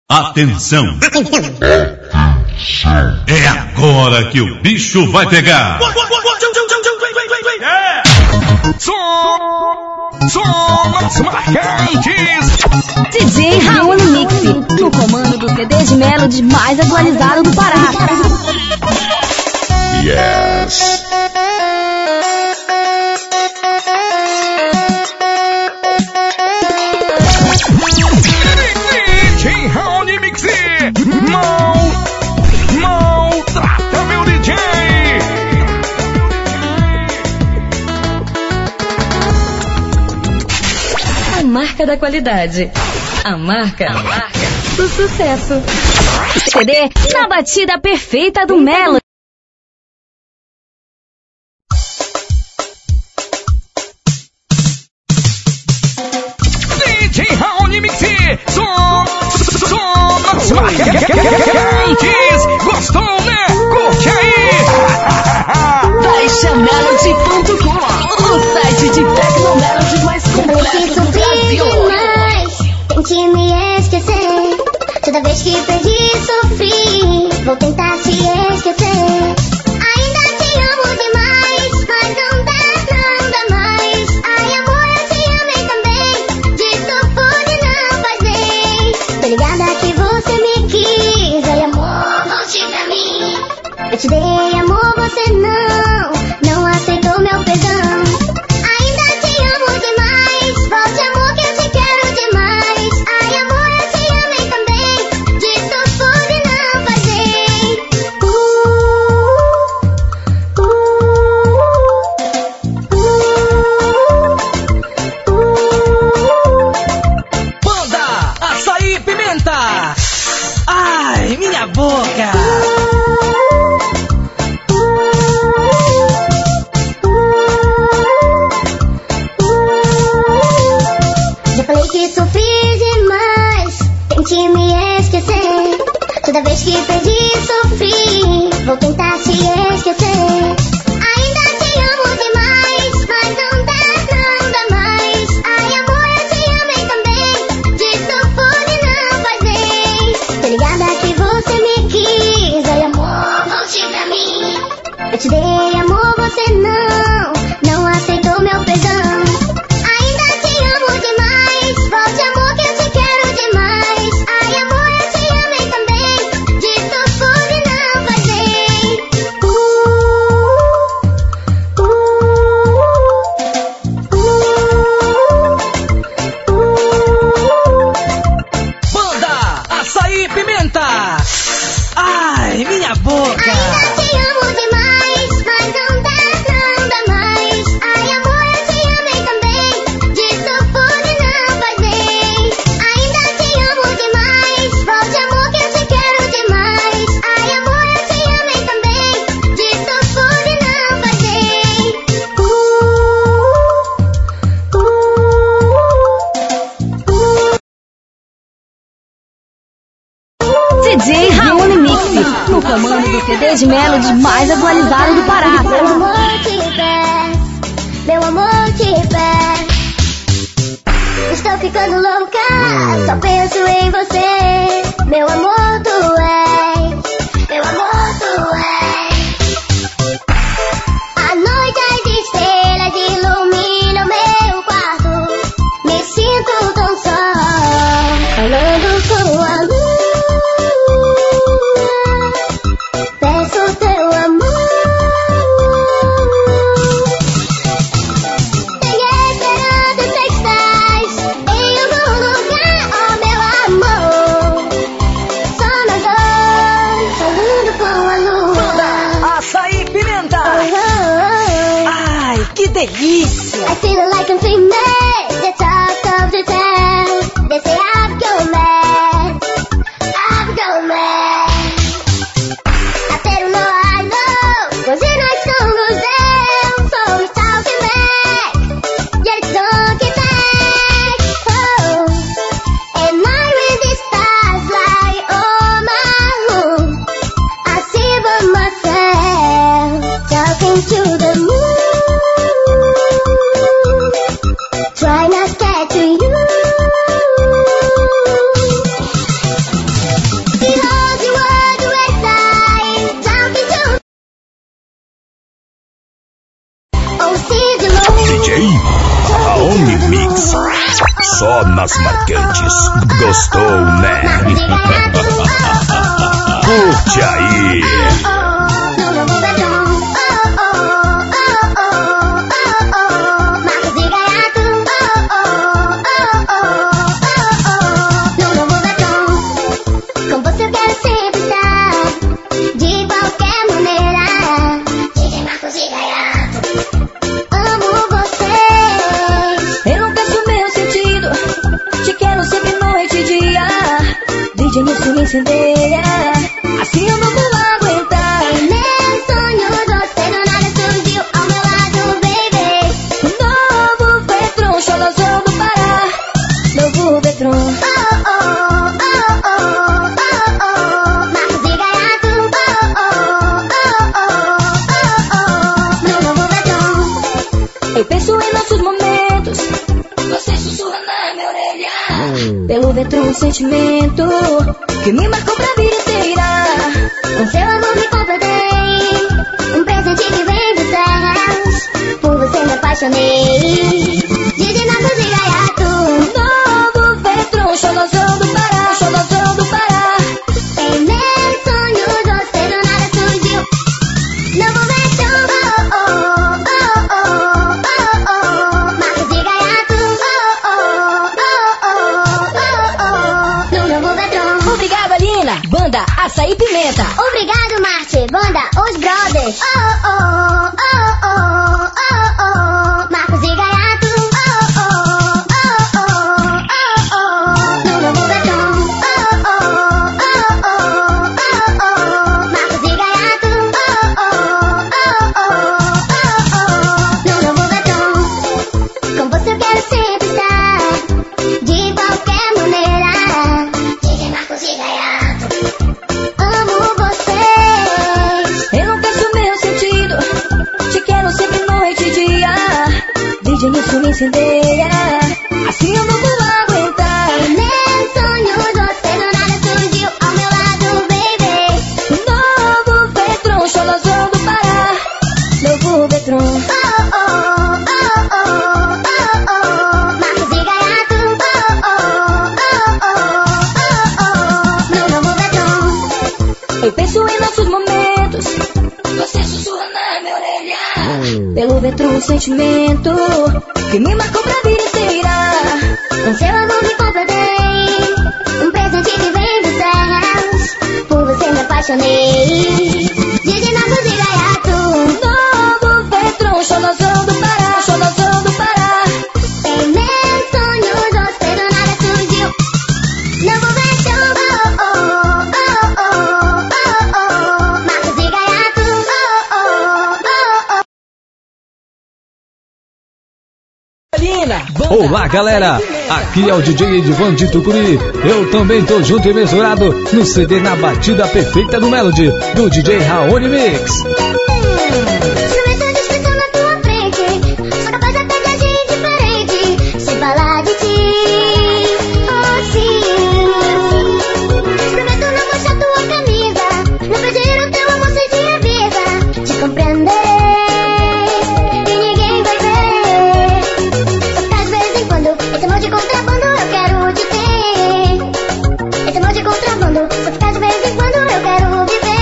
Atenção! É agora que o bicho vai pegar! Somos marcantes! DJ Raul Mix, no comando do CD de Melody mais atualizado do Pará. Yes! DJ Raul Mix! Maltrata meu DJ! A marca da qualidade. A marca do sucesso. CD na batida perfeita do Melody. DJ Raul Mix! Somos marcantes! Gostou, né? Curte aí! BaixaMelody.com, o site de Tecnomelody mais completo do Brasil. Tente me esquecer. Toda vez que perdi, sofri. Vou tentar te esquecer. Ainda te amo demais, mas não dá mais. Ai, amor, eu te amei também. Disso pude não fazer. Tô ligada que você me quis. Ai, amor, volte pra mim. Eu te dei amor, você não aceitou meu perdão. Ainda te amo demais. Volte, amor, que eu te quero demais. Ai, amor, eu te amei também. Disso pude não fazer. Banda Açaí Pimenta. Ai, minha boca. Já falei que sofri demais. Tente me esquecer. Toda vez que perdi, sofri. Vou tentar te esquecer. Ainda te amo demais, mas não dá mais. Ai, amor, eu te amei também. Disso pude não fazer. Tô ligada que você me quis. Ai, amor, volte pra mim. Eu te dei amor, você não aceitou meu perdão. Ainda te amo demais. Volte, amor, que eu te quero demais. Ai, amor, eu te amei também. Disso pude não fazer. Banda Açaí Pimenta. Ai, minha boca. Ainda te amo demais, mas não dá mais. Ai, amor, eu te amei também. Disso pude não fazer. Ainda te amo demais. Volte, amor, que eu te quero demais. Ai, amor, eu te amei também. Disso pude não fazer. DJ Raul Mix, no comando do CD de Melody mais atualizado do Pará. Meu amor, te peço. Meu amor, te peço. Estou ficando louca, só penso em você. Meu amor, tu és. Meu amor, tu és. A noite as estrelas iluminam meu quarto. Me sinto tão só, falando com a lua. Peço teu amor. Tenho esperança, sei que estás em algum lugar, oh meu amor. Só nós dois, falando com a lua. Açaí Pimenta. Ai, que delícia. I feel like I'm famous, the talk of the town. They say I've gone mad, I've gone mad. I said no, I know, 'cause you're not stronger than. So it's talking back, yeah, it's talking back. Oh, and I read the stars like oh my own. I see by myself, talking to the moon. Try not to Só nas marcantes. Gostou, né? Curte aí. Isso me incendeia, assim eu não vou aguentar. Meu sonho, você do nada surgiu ao meu lado, baby. Novo Vetron, xolozão do Pará. Novo Vetron. Marcos e Gaiato. No novo Vetron. Eu penso em nossos momentos, você sussurra na minha orelha. Pelo Vetron um sentimento que me marcou pra vida inteira. Com seu amor me completei, um presente que vem dos céus. Por você me apaixonei. Didi Marcos e Gaiato. Novo Vetron, xolozão do Pará, xolozão do Pará. Em meus sonhos você do nada surgiu. Novo Vetron, Marcos e Gaiato. No novo Vetron. Obrigado, Alina. Banda Açaí Pimenta. Obrigado, Marte. Banda Os Brothers. Marcos e Gaiato. No novo Vetron. Marcos e Gaiato. No novo Vetron. Com você eu quero sempre estar, de qualquer maneira. DJ Marcos e Gaiato. Amo vocês. Eu não penso meu sentido, te quero sempre noite e dia. DJ nisso me incendeia, assim eu não vou aguentar. Meus sonhos, você do nada surgiu ao meu lado, baby. Novo Vetron, xolozão do Pará. Novo Vetron. Marcos e Gaiato. No novo Vetron. Eu penso em nossos momentos, você sussurra na minha orelha. Pelo Vetron um sentimento que me marcou pra vida inteira. Com seu amor me completei, um presente que vem dos céus. Por você me apaixonei. Didi Marcos e Gaiato. Novo Vetron, xolozão do Pará, xolozão do Pará. Em meus sonhos você do nada surgiu. Novo Vetron. Marcos e Gaiato. Olá, galera, aqui é o DJ Edivan de Tucuri. Eu também tô junto e misturado no CD Na Batida Perfeita do Melody, do DJ Raoni Mix. Instrumento de expressão na tua frente, sou capaz até de agir diferente, sem falar de ti, oh sim. Prometo não manchar tua camisa, não pedir o teu amor sem te avisa, te compreenderei e ninguém vai ver. Só ficar de vez em quando, esse amor de contrabando eu quero te ter. Esse amor de contrabando, só ficar de vez em quando eu quero viver.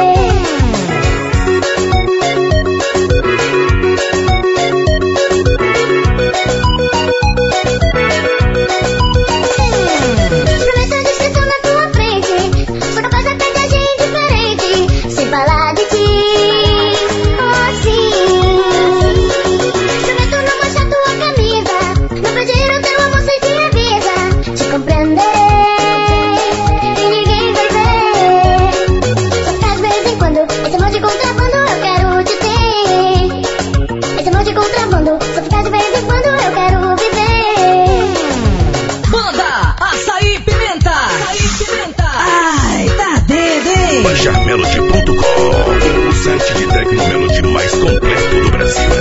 Prometo de expressão na tua frente, sou capaz até de agir diferente, sem falar de ti, oh sim. Prometo não manchar tua camisa, não pedir o teu amor sem te avisa, te compreenderei e ninguém vai ver. Só ficar de vez em quando, esse amor de contrabando eu quero te ter. Esse amor de contrabando, só ficar de vez em quando eu quero viver. Banda Açaí Pimenta. Ai, tá dedo, hein? BaixarMelody.com, o site de Tecno Melody mais completo do Brasil.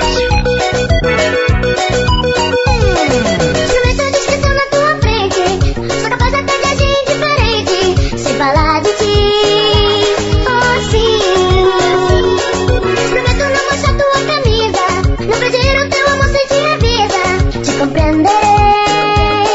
Instrumento de expressão na tua frente, sou capaz até de agir diferente, sem falar de ti, oh sim. Prometo não manchar tua camisa, não pedir o teu amor sem te avisa, te compreenderei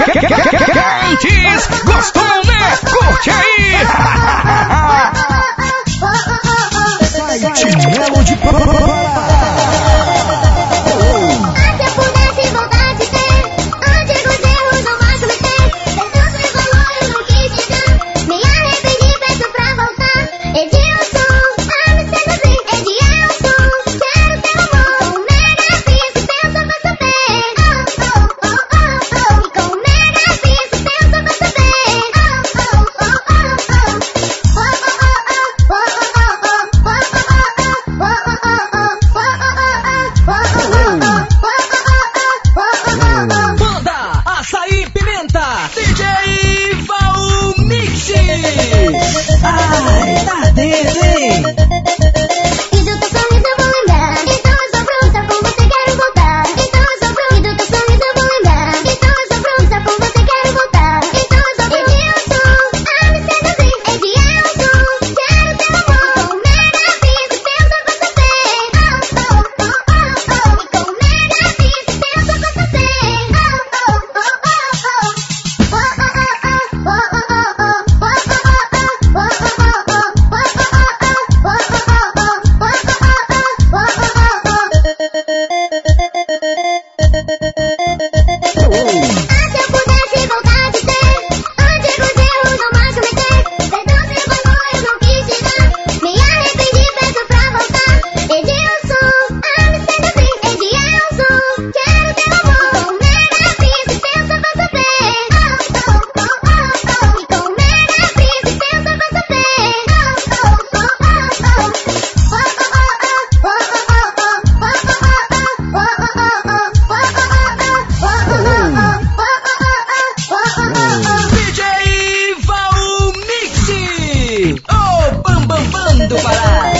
Quentes, gostou, né? Curte aí! Chinelo de Se eu pudesse voltar de ter antigos erros, não mais cometer. Perdoa seu valor, eu não quis chegar. Me arrependi, peço pra voltar. Edilson, ame sendo assim. Edilson, quero teu amor. Com mega piso, pensa pra saber. E com mega piso, pensa pra saber. Banda Açaí Pimenta, DJ Val Mix. Ai, tá dentro, hein? E do teu sorriso eu vou lembrar. Então eu sou pronta, com você quero voltar. Então eu sou pronta. E do teu sorriso eu vou lembrar. Então eu sou pronta, com você quero voltar. Então eu sou pronta. Edilson, ame sendo assim. Edilson, quero teu amor. Com mega piso, pensa pra saber. E com mega piso, pensa pra saber. Se eu pudesse voltar de ter antigos erros, não mais cometer. Perdoa seu valor, eu não quis chegar. Me arrependi, peço pra voltar. Edilson, ame sendo assim. Edilson, quero teu amor. Com mega piso, pensa pra saber. E com mega piso, pensa pra saber. DJ Val Mix. Ô, bam bam bam do Pará.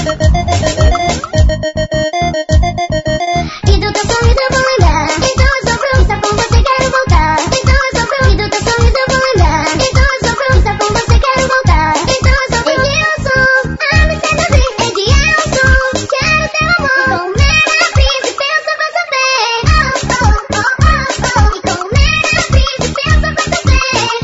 E do teu sorriso eu vou lembrar. Então eu sou pronta, com você quero voltar. Então eu sou pronta. E do teu sorriso eu vou lembrar. Então eu sou pronta, com você quero voltar. Então eu sou pronta. Edilson, ame sendo assim. Edilson, quero teu amor. Com mega piso, pensa pra saber. E com mega piso, pensa pra saber.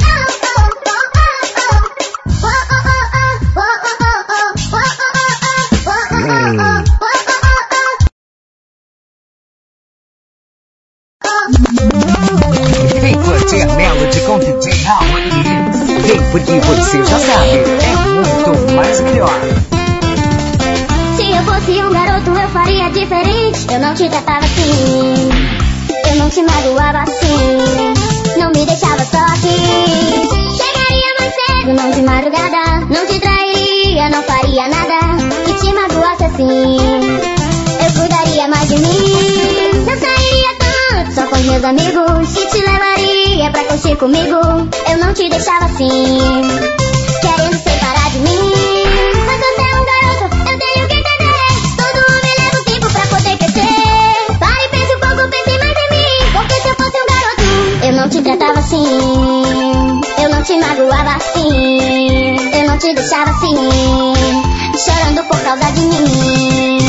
Vem curtir Melody com DJ Raoni Mix. Vem porque você já sabe, é muito mais melhor. Se eu fosse um garoto eu faria diferente. Eu não te tratava assim, eu não te magoava assim, não me deixava só aqui. Chegaria mais cedo, não de madrugada, não te trairia, não faria nada que te magoasse assim. Eu cuidaria mais de mim, não sairia tanto só com os meus amigos, e te levaria pra curtir comigo. Eu não te deixava assim, querendo separar de mim. Mas você é um garoto, eu tenho que entender. Todo homem leva um tempo pra poder crescer. Pare e pense um pouco, pense mais em mim. Porque se eu fosse um garoto, eu não te tratava assim, eu não te magoava assim, eu não te deixava assim, chorando por causa de mim.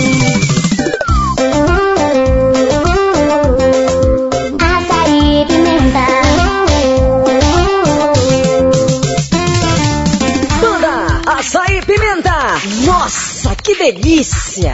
Açaí Pimenta. Banda Açaí Pimenta. Nossa, que delícia.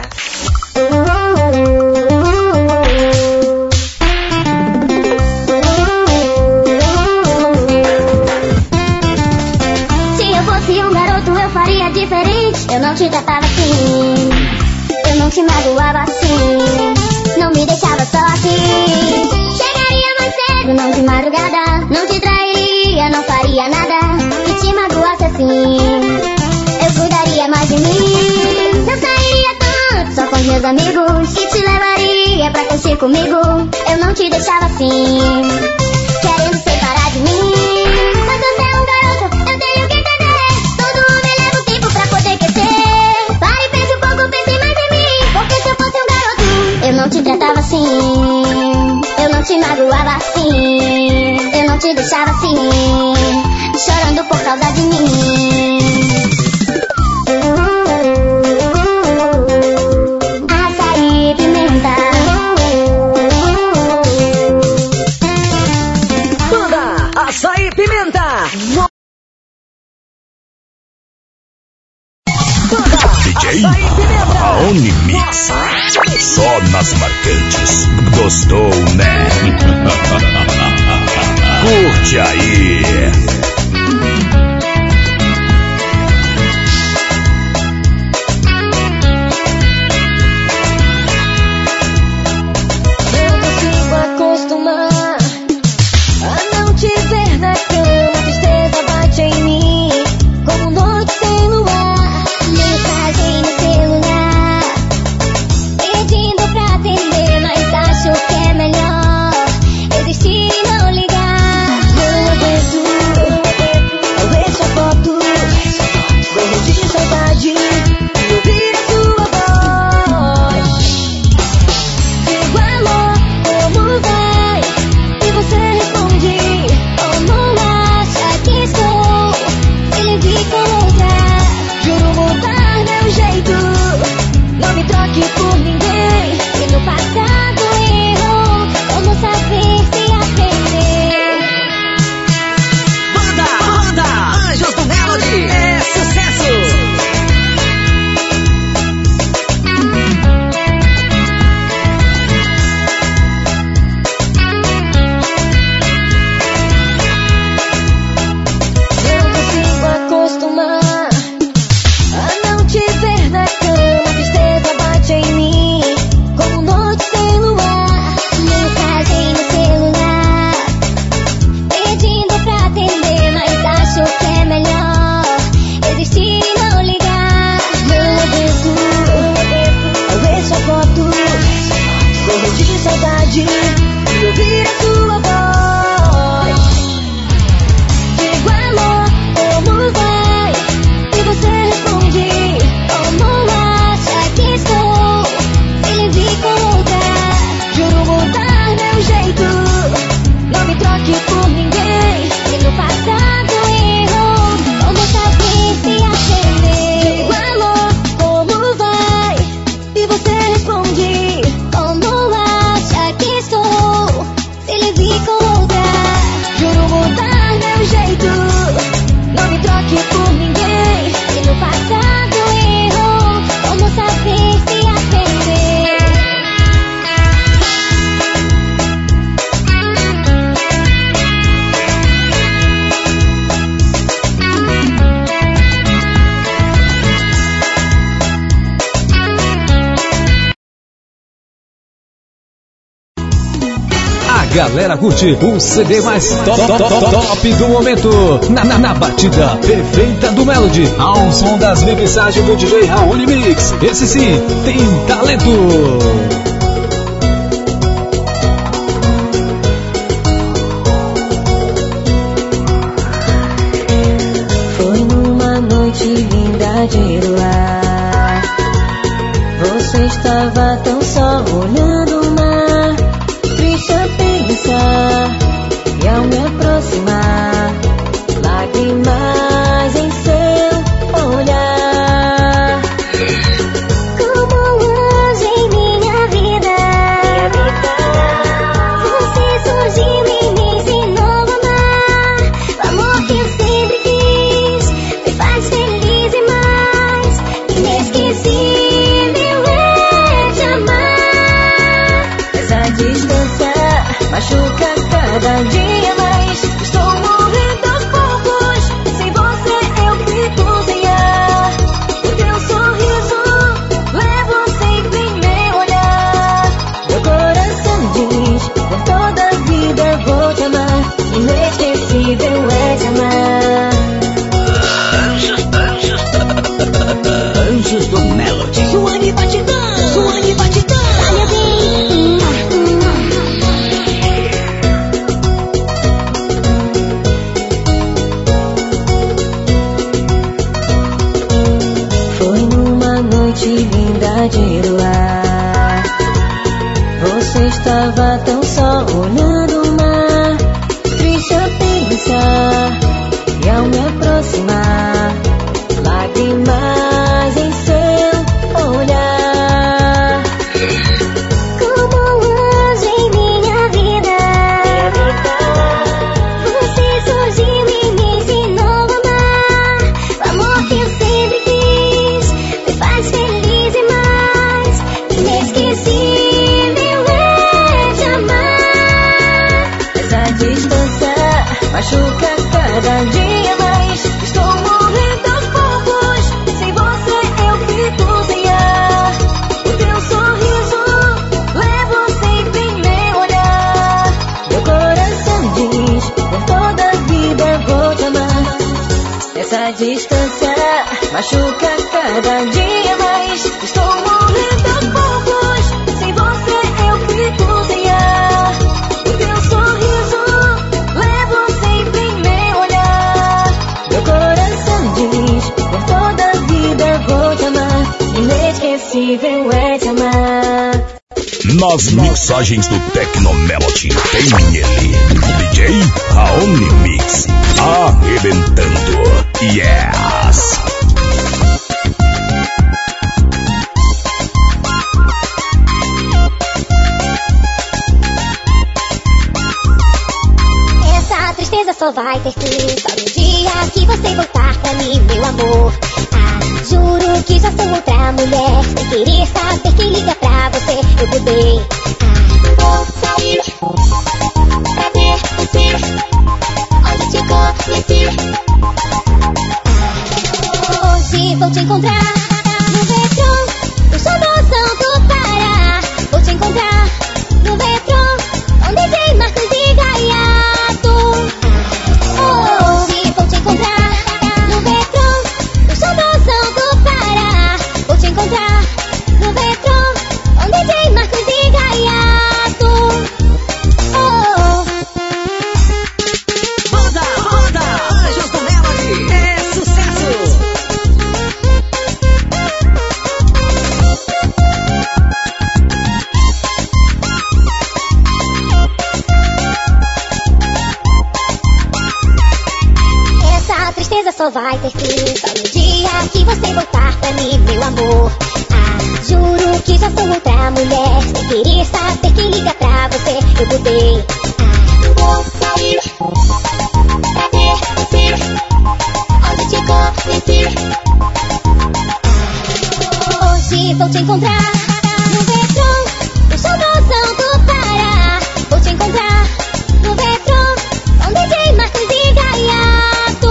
Se eu fosse um garoto eu faria diferente. Eu não te tratava assim, eu não te magoava assim, não me deixava só aqui. Chegaria mais cedo, não de madrugada, não te trairia, não faria nada que te magoasse assim. Eu cuidaria mais de mim, não sairia tanto só com os meus amigos, e te levaria pra curtir comigo. Eu não te deixava assim, querendo separar de mim. Mas você é um garoto, eu tenho que entender. Todo homem leva um tempo pra poder crescer. Pare e pense um pouco, pense mais em mim. Porque se eu fosse um garoto, eu não te tratava assim, eu não te magoava assim, eu não te deixava assim, chorando por causa de mim. Açaí Pimenta. Raoni Mix. Só nas marcantes. Gostou, né? Curte aí. Galera, curte o CD mais top do momento. Na batida perfeita do Melody. Ao som das mixagens do DJ Raoni Mix. Esse sim, tem talento. Foi numa noite linda de luar. Você estava tão só olhando o mar. Triste a pensar. E ao me aproximar, lágrimas em seu olhar. Como um anjo em minha vida. Você surgiu e me ensinou a amar. O amor que eu sempre quis me faz feliz e mais inesquecível é te amar. Essa distância machuca cada dia mais. Estou morrendo aos poucos. Sem você eu fico sem ar. O teu sorriso levo sempre em meu olhar. Meu coração diz, por toda a vida vou te amar. Inesquecível é te amar. Anjos do Melody. Suane batidão, Suane batidão. Olha bem. Foi numa noite linda de luar. Você estava tão só olhando o mar. Triste a pensar. E ao me aproximar, lágrimas em seu olhar. Como um anjo em minha vida. Você surgiu e me ensinou a amar. O amor que eu sempre quis me faz feliz e mais distância machuca cada dia mais. Estou morrendo aos poucos, sem você eu fico sem ar. O teu sorriso levo sempre em meu olhar. Meu coração diz, por toda a vida vou te amar. Inesquecível é te amar. Nas mixagens do Tecno Melody tem ele, DJ Raoni Mix, arrebentando. Yes! Essa tristeza só vai ter fim só no dia que você voltar pra mim, meu amor. Juro que já sou outra mulher. Sem querer saber quem liga pra você, eu mudei. Vou sair pra ver você, onde te conheci. Hoje vou te encontrar no metrô, no show do Santo Pará. Vou te encontrar no metrô, onde tem Marcos e Gaiato. Hoje vou te encontrar no metrô, no show do Santo Pará. Vou te encontrar no metrô, onde tem Marcos e Gaiato. Banda Anjos do Melody é sucesso. Essa tristeza só vai ter fim só no dia que você voltar pra mim, meu amor. Juro que já sou outra mulher. Sem querer saber quem liga pra você, eu mudei. Vou sair pra ver você, onde te conheci. Hoje vou te encontrar no metrô, no show do Santo Pará. Vou te encontrar no metrô, onde tem Marcos e Gaiato.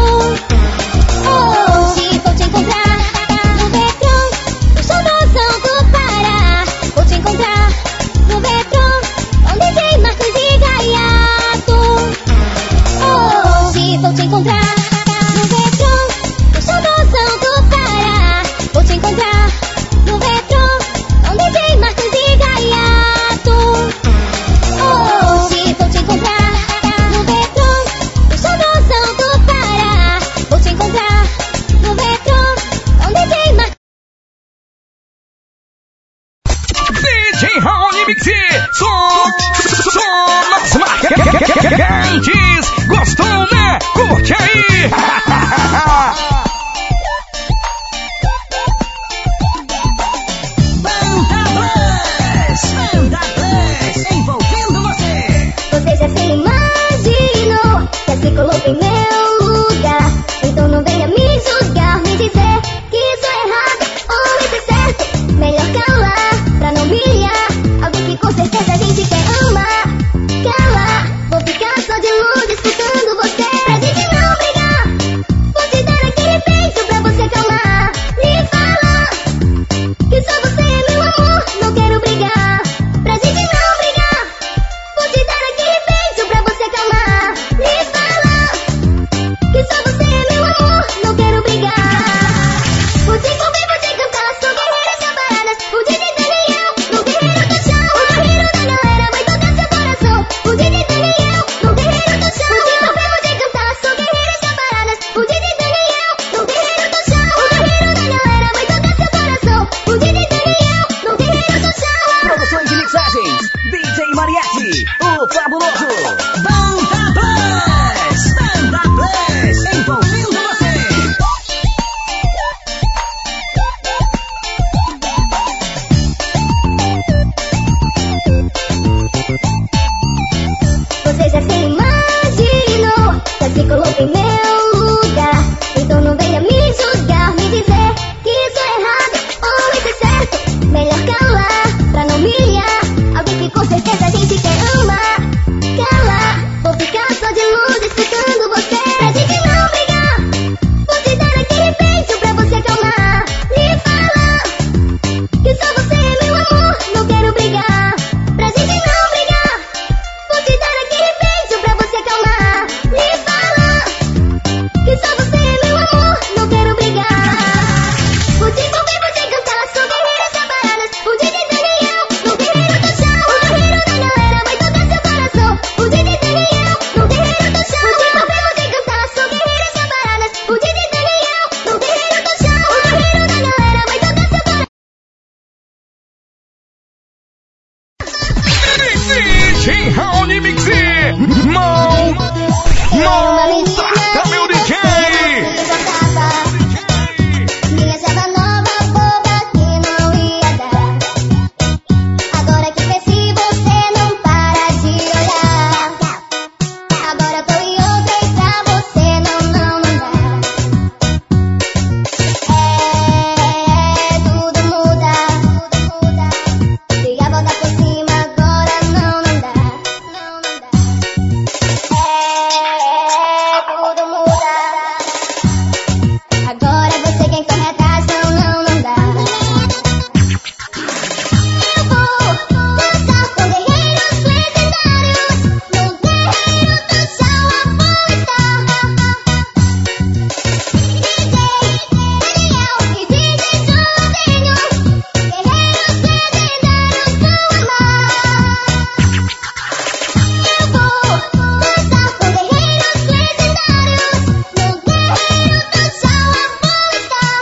Hoje vou te encontrar no metrô, no show do Santo Pará. Vou te encontrar no metrô, onde tem Marcos e Gaiato. Hoje vou te encontrar no metrô, no show do Santo Pará. Vou te encontrar no metrô, onde tem Marcos e Gaiato. Hoje vou te encontrar no metrô, no show do Santo Pará. Vou te encontrar no metrô, onde tem Marcos. DJ Raoni Mix, som nas marcantes. Gostou, né? Curte aí. Banda Plus, envolvendo você. Você já se imaginou, já se colocou em meu lugar. Então não venha me julgar, me dizer que isso é errado ou isso é certo. Melhor calar, pra não humilhar alguém que com certeza a gente quer amar. Calar, vou ficar só de luz escutando você, pra gente não brigar. Vou te dar aquele beijo pra você acalmar. Me fala que só você é meu amor, não quero brigar. Pra gente não brigar, vou te dar aquele beijo pra você acalmar. Me fala que só você é meu amor, não quero brigar. Vou te envolver, vou te cantar, sou guerreira sem paradas. O DJ Daniel, no guerreiro do chão. O guerreiro da galera vai tocar seu coração. O DJ Daniel, no guerreiro do chão. Vou te envolver, vou te cantar, sou guerreira sem paradas. O DJ Daniel, no guerreiro do chão. O guerreiro da galera vai tocar seu coração. O DJ Daniel, no guerreiro do chão. Produções e mixagens DJ Mariachi, o fabuloso. Banda Plus, envolvendo você. Você já se imaginou, já se colocou em meu lugar. Então não venha me julgar, me dizer que isso é errado ou isso é certo. Melhor calar, pra não humilhar alguém que com certeza a gente quer amar. Calar, vou ficar só de luz escutando você, pra gente não brigar. Vou te dar aquele beijo pra você acalmar. Me fala que só você é meu amor, não quero brigar. Pra gente não brigar, vou te dar aquele beijo pra você acalmar. Me fala que só você é meu amor, não DJ Raoni Mix. Maltrata meu DJ. Minha serva nova, boba, que não ia dar. Agora que cresci, você não para de olhar. Agora tô em outra e pra você não dá. Tudo muda. Dei a volta por cima, agora não dá. Tudo muda. Agora você quem corre atrás, não dá. Eu vou dançar com guerreiros legendários. No terreiro do céu eu vou estar. DJ Daniel e DJ Julinho, guerreiros legendários vão amar. Eu vou dançar com guerreiros legendários. No terreiro do céu eu vou estar.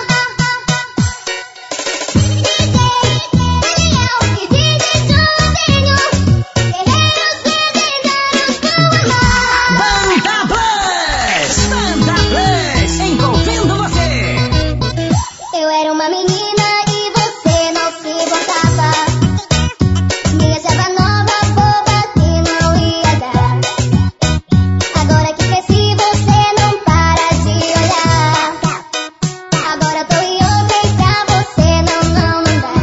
DJ Daniel e DJ Julinho, guerreiros legendários vão amar. Banda Plus, envolvendo você. Eu era uma menina e você não se importava. Minha serva nova, boba, que não ia dar. Agora que cresci, você não para de olhar. Agora tô em outra e pra você não dá.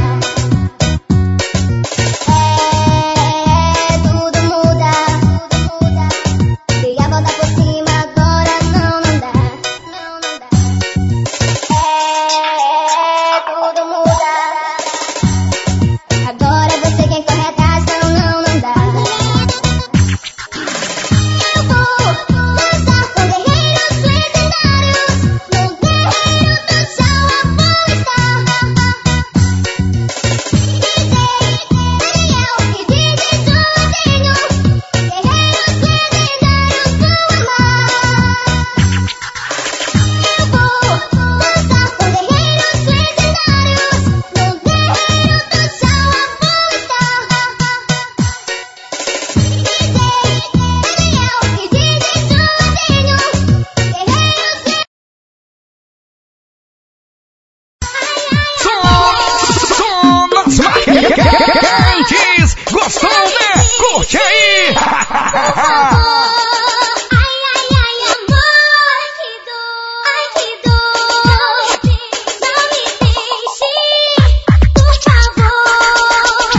Tudo muda. Dei a volta por cima, agora não dá. Tudo muda. Agora você quem corre atrás, não dá. Eu vou dançar com guerreiros legendários. No terreiro do céu eu vou estar. DJ Daniel e DJ Julinho, guerreiros legendários vão amar. Eu vou dançar com guerreiros legendários. No terreiro do céu eu vou estar. DJ Daniel e DJ Julinho, guerreiros Som nas marcantes. Gostou, né? Curte aí. amor, que dor, não me deixe, por favor.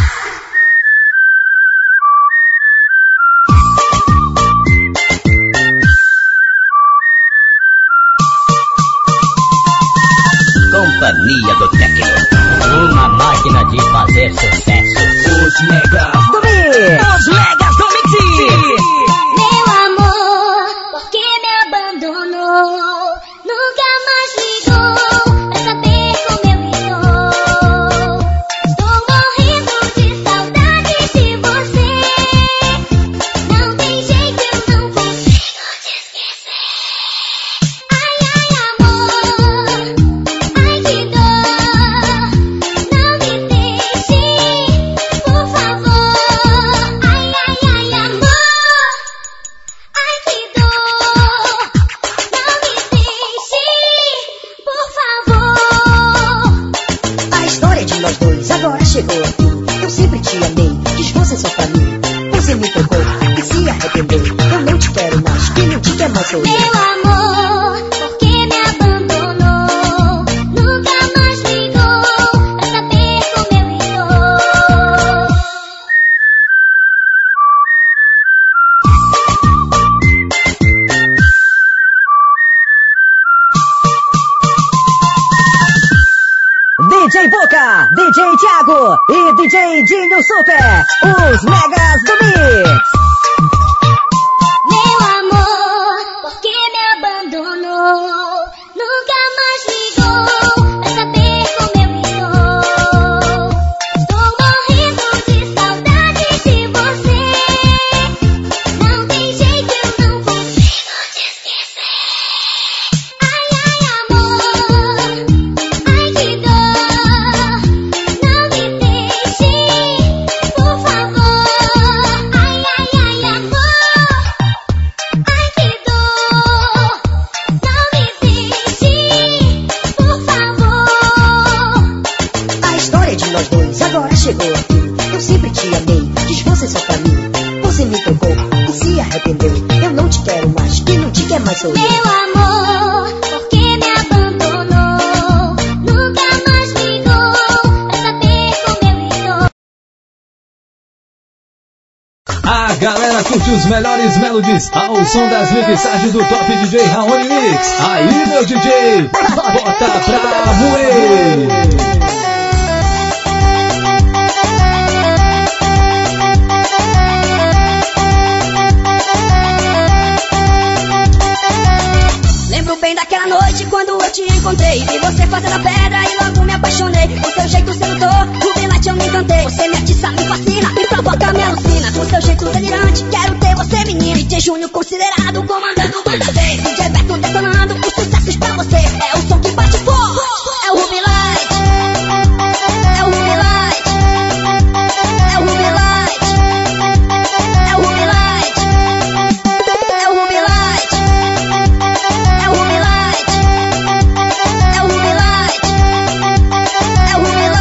Companhia do Tecno, uma máquina de fazer sucesso. Os Megas do Mix. Os Megas do Mix. Meu amor, por que me abandonou? Nunca mais ligou pra saber como eu estou. Estou morrendo de saudade de você. Não tem jeito, eu não consigo te esquecer. Amor, que dor, não me deixe, por favor. Amor. Que dor, não me deixe, por favor. A história de nós dois agora chegou aqui. Eu sempre te amei, quis você só pra mim. Você me tocou e se arrependeu. Eu não te quero mais, quem não te quer mais sou eu. Meu amor, por que me abandonou? Nunca mais ligou pra saber como eu estou. DJ Boca, DJ Thiago e DJ Dinho Super, os Megas do Mix. Meu amor, por que me abandonou? Nunca mais ligou pra saber como eu estou. Estou morrendo de saudade de você. Não tem jeito, eu não consigo te esquecer. Amor, que dor, não me deixe, por favor. agora chegou aqui. Eu sempre te amei, quis você só pra mim. Você me tocou e se arrependeu. Eu não te quero mais, quem não te quer mais sou eu. Meu amor, por que me abandonou? Nunca mais ligou pra saber como eu estou. A galera curte os melhores melodies ao som das mixagens do Top DJ Raoni Mix. Aí, meu DJ, bota pra moer. Lembro bem daquela noite quando eu te encontrei. Vi você fazendo a pedra e logo me apaixonei. Com seu jeito sedutor, no Vilate eu me encantei. Você me atiça, me fascina, me provoca, me alucina. Com seu jeito delirante, quero ter você menino. DJ Júnior considerado, comandando o banda vez. DJ Beto detonando, os sucessos pra você. É o som que bate forte, é o Ruby Light. É o Ruby Light. É o Ruby Light. É o Ruby Light. É o Ruby Light. É o Ruby Light. É o Ruby Light. É o Ruby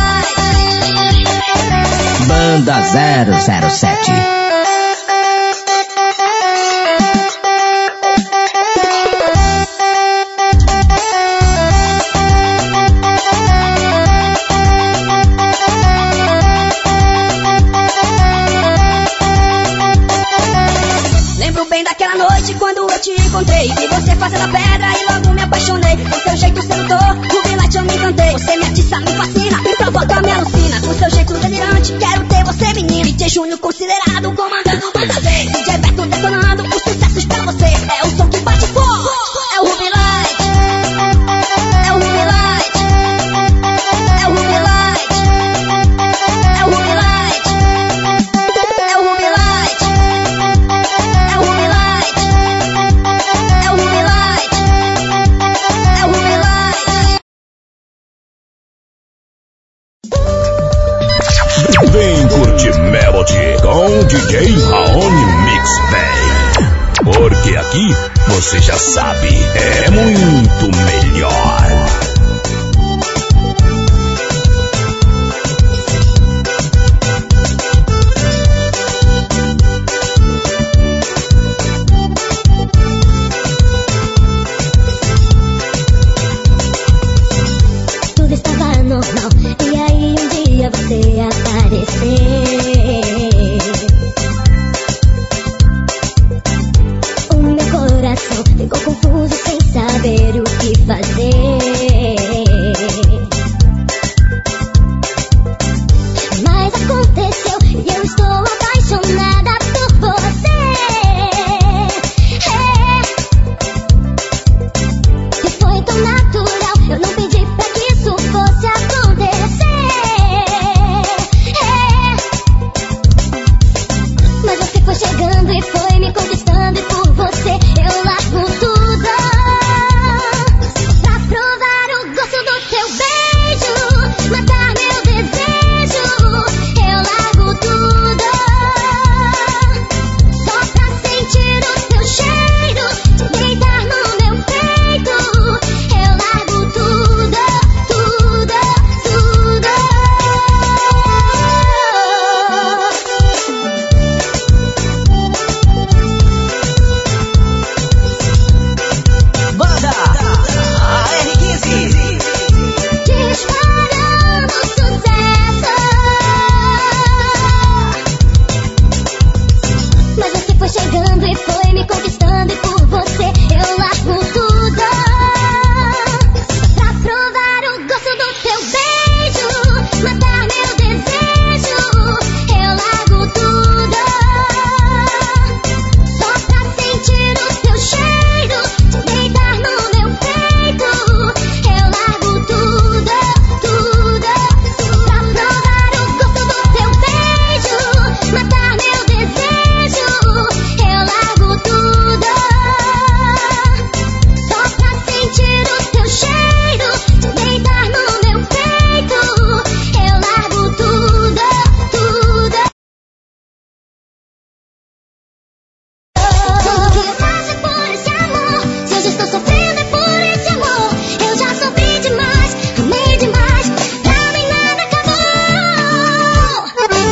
Light. Banda 007. Lembro bem daquela noite quando eu te encontrei. Vi você fazendo a pedra e logo me apaixonei. Com seu jeito sedutor, no Vilate eu me encantei. Você me atiça, me fascina, me provoca, me alucina. Com seu jeito delirante, quero ter você menino. DJ Júnior considerado, comandando o banda vez. DJ Beto detonando, os sucessos pra você. É o som que bate forte, é o Ruby Light. É o Ruby Light. É o Ruby Light. É o Ruby Light. É o Ruby Light. É o Ruby Light. É o Ruby Light. É o Ruby Light. Vem curtir Melody com DJ Raoni Mix, véi. Porque aqui, você já sabe, é muito melhor. Tudo estava normal, e aí um dia você apareceu. O meu coração ficou confuso sem saber o que fazer.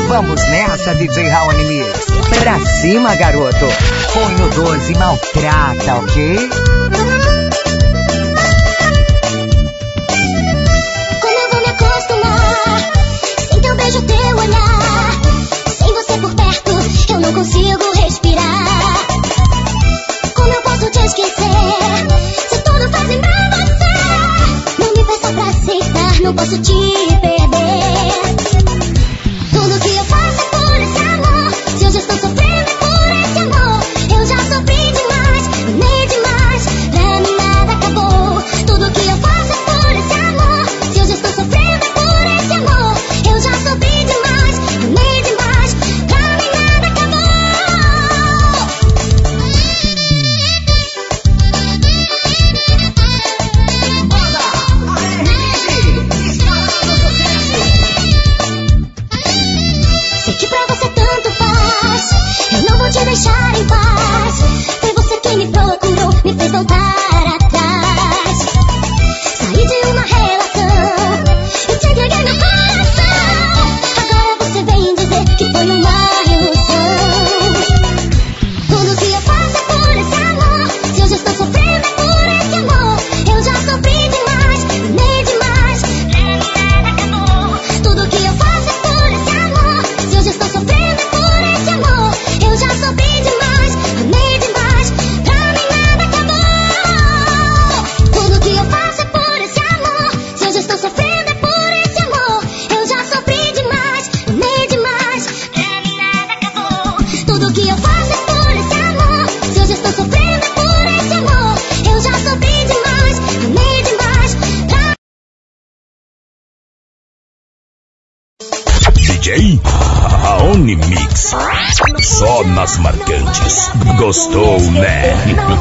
Vamos nessa, DJ Raoni Mix. Pra cima, garoto. Põe no 12 e maltrata, ok? Como eu vou me acostumar sem teu beijo, teu olhar? Sem você por perto, eu não consigo respirar. Como eu posso te esquecer se tudo faz lembrar você? Não me peça pra aceitar, não posso te perder. Tudo que eu faço é por esse amor. Se eu já estou sofrendo é por esse amor. Eu já sofri demais, amei demais, pra mim nada acabou. Tudo que eu faço é por esse amor. Se eu já estou sofrendo é por esse amor. Eu já sofri demais, amei demais, pra mim nada acabou. Sei que pra você tanto faz, eu não vou te deixar em paz. Foi você quem me procurou, me fez voltar atrás. Saí de uma relação e te entreguei meu coração. Agora você vem dizer que foi uma ilusão. Tudo que eu faço é por esse amor. Se eu já estou sofrendo é por esse amor. Eu já sofri demais, amei demais, pra mim nada acabou. Tudo que eu faço é por esse amor. Se eu já estou sofrendo é por esse amor. Eu já sofri demais, amei demais, pra mim nada acabou. Tudo que eu faço é por esse amor. Se eu já estou sofrendo é por esse amor. Eu já sofri demais, amei demais, pra mim nada acabou. Tudo que eu faço é por esse amor. Se eu já estou sofrendo é por esse amor. Eu já sofri demais, amei demais, pra... DJ Raoni Mix. Só nas marcantes. Gostou, né?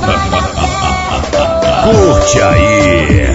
Curte aí.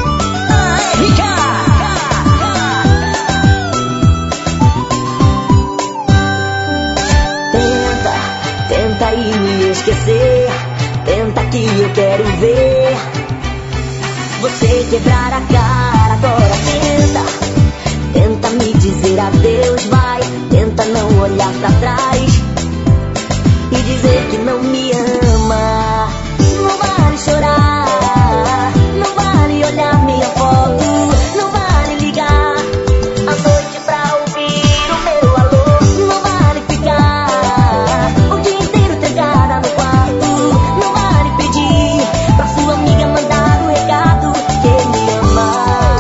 Tenta aí me esquecer. Tenta que eu quero ver você quebrar a cara. Agora tenta me dizer adeus, vai. Tenta não olhar pra trás e dizer que não me ama. Não vale chorar, não vale olhar minha foto, não vale ligar à noite pra ouvir o meu alô. Não vale ficar o dia inteiro trancada no quarto. Não vale pedir pra sua amiga mandar o recado que me ama.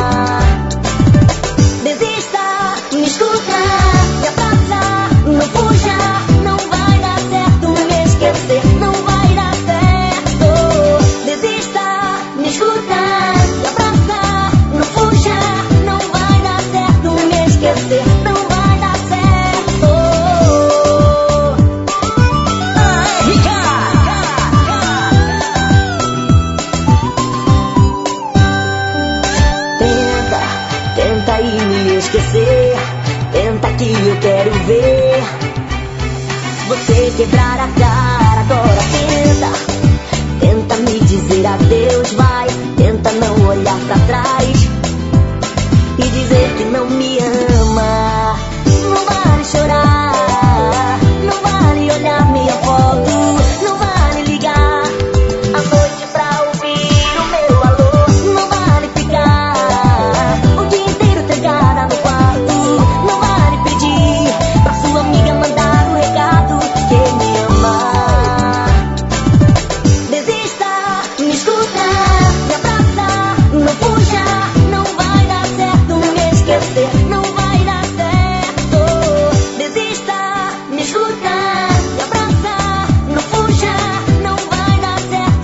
Desista, me escuta, me abraça, não fuja, não vai dar certo me esquecer, não vai dar certo. Desista, me escuta, me abraça, não fuja, não vai dar certo me esquecer, não vai dar certo. Tenta aí me esquecer. Tenta que eu quero ver você quebrar a cara. Agora tenta me dizer adeus, vai. Tenta não olhar pra trás e dizer que não me ama. Não vale chorar, não vale olhar minha foto, não vale ligar à noite pra ouvir o meu alô. Não vale ficar o dia inteiro trancada no quarto. Não vale pedir pra sua amiga mandar o recado que me ama. Desista, me escuta, me abraça, não fuja, não vai dar certo me esquecer, não vai dar certo. Desista, me escuta, me abraça, não fuja, não vai dar certo.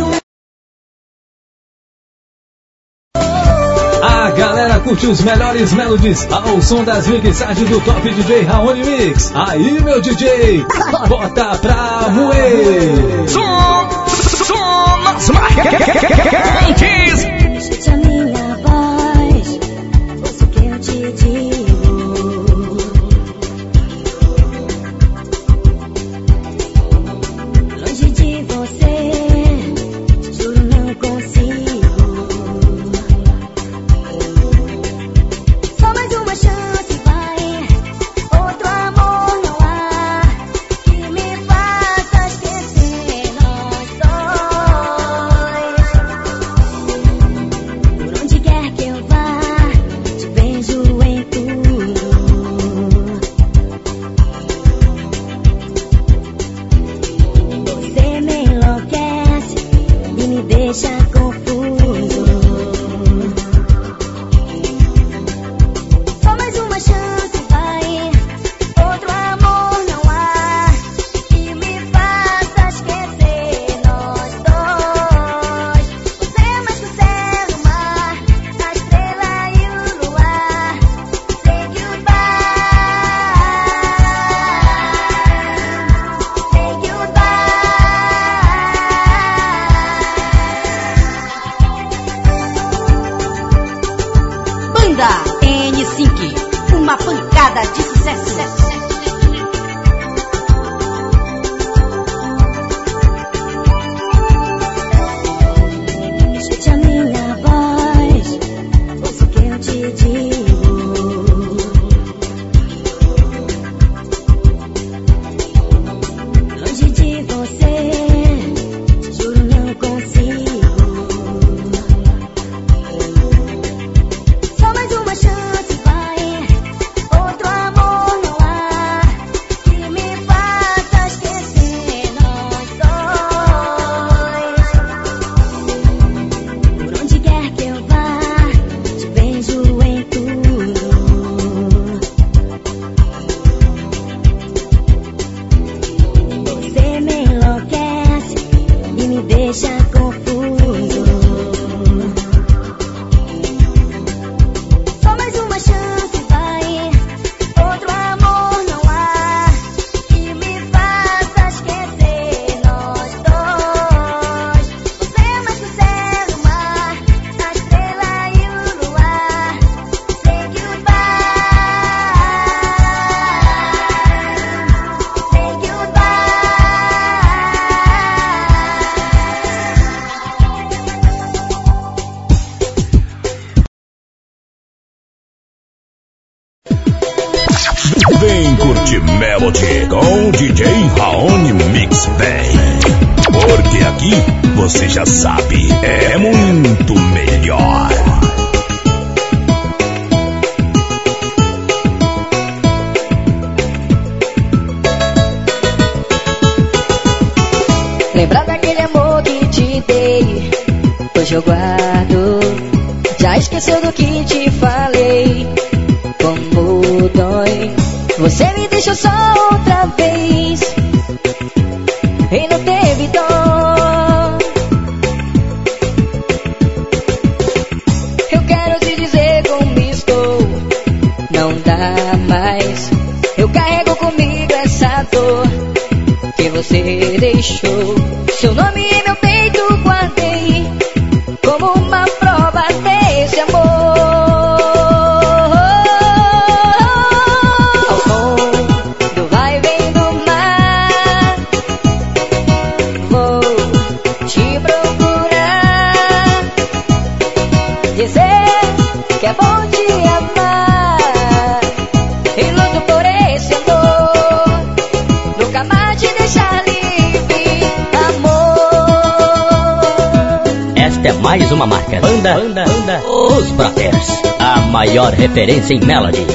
A galera curte os melhores melodies ao som das mixagens do Top DJ Raoni Mix. Aí, meu DJ, bota pra moer. Som nas marcantes. Escute a minha voz, ouça o que eu te digo. Longe de você, juro não consigo. Só mais uma chance, vai. Outro amor Melody com DJ Raoni Mix Band. Porque aqui, você já sabe, é muito melhor. Lembra daquele amor que te dei, hoje eu guardo. Já esqueceu do que te falei, como dói. Você me deixou só outra vez e não teve dó. Eu quero te dizer como estou, não dá mais. Eu carrego comigo essa dor que você deixou. Seu nome em meu peito guardei como uma prova desse amor. Ao som do vai e vem do mar, vou te procurar, dizer que é bom te amar e luto por esse amor, nunca mais te deixar livre, amor. Esta é mais uma marca. Banda Os Brothers, a maior referência em Melody.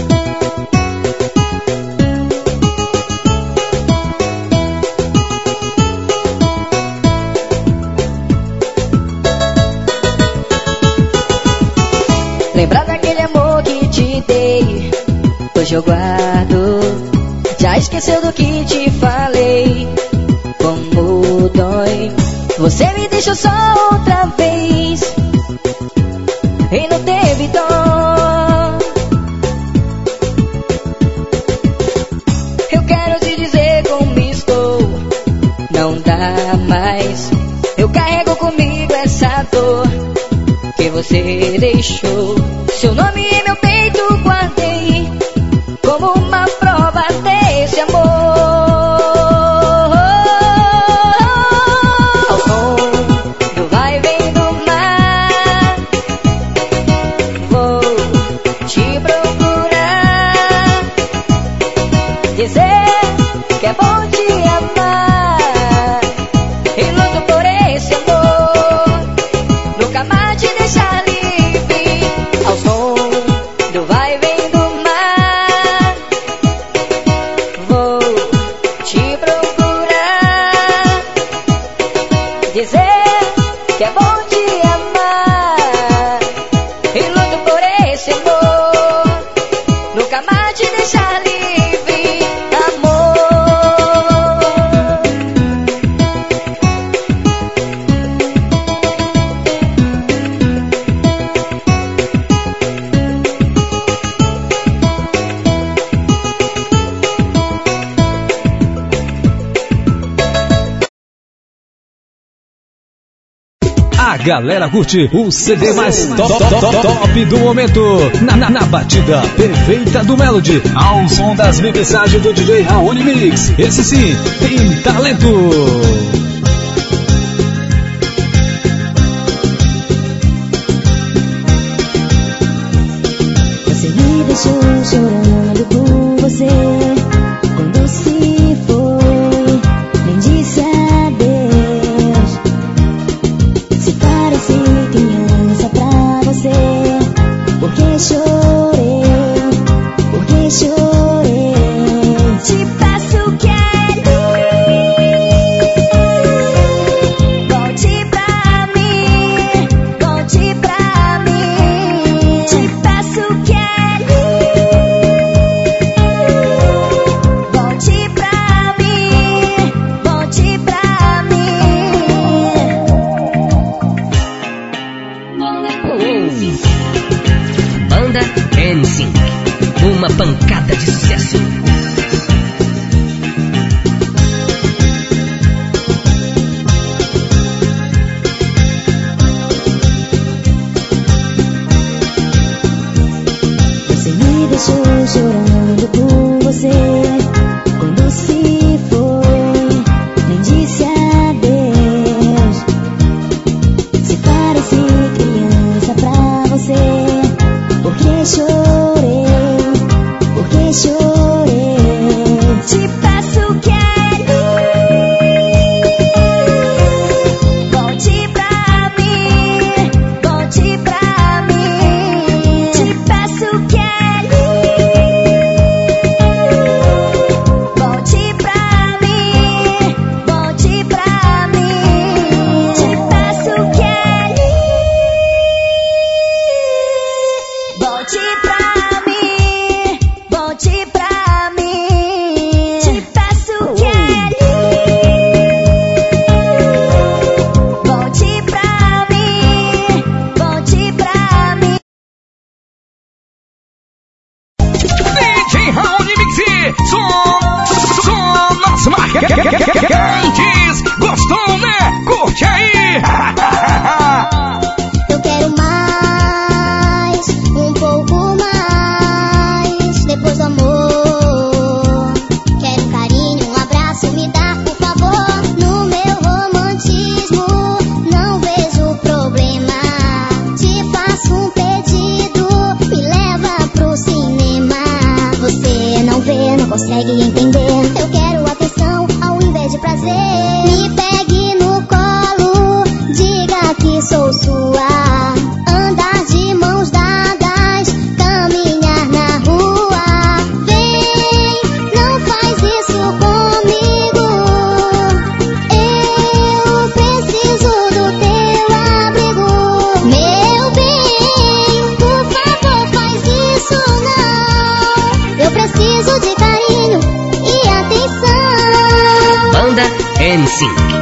Lembra daquele amor que te dei, hoje eu guardo. Já esqueceu do que te falei, como dói. Você me deixou só outra vez e não teve dó. Eu quero te dizer como estou, não dá mais. Eu carrego comigo essa dor que você deixou. Seu nome em meu peito guardei como uma prova desse amor. Ao som do vai e vem do mar, vou te procurar, dizer que é bom te amar e luto por esse amor, nunca mais te deixar livre. Ao som do vai e vem do mar, vou te procurar, dizer que é bom te amar e luto por esse amor, nunca mais te deixar livre, amor. A galera curte o CD mais top do momento. Na batida perfeita do Melody, ao som das mixagens do DJ Raoni Mix. Esse sim, tem talento. Você me deixou chorando por você quando se foi, nem disse adeus. Se parecia criança pra você, porque chorei, porque chorei. Te peço, quero quentes. Gostou, né? Curte aí. Eu quero mais, um pouco mais, depois do amor. Quero carinho, um abraço, me dá, por favor. No meu romantismo, não vejo problema. Te faço um pedido, me leva pro cinema. Você não vê, não consegue entender. Eu quero atenção ao invés de prazer. Me pegue no colo, diga que sou sua. Andar de mãos dadas, caminhar na rua. Vem, não faz isso comigo. Eu preciso do teu abrigo. Meu bem, por favor, faz isso não. Eu preciso de carinho e atenção. Banda NSYNC.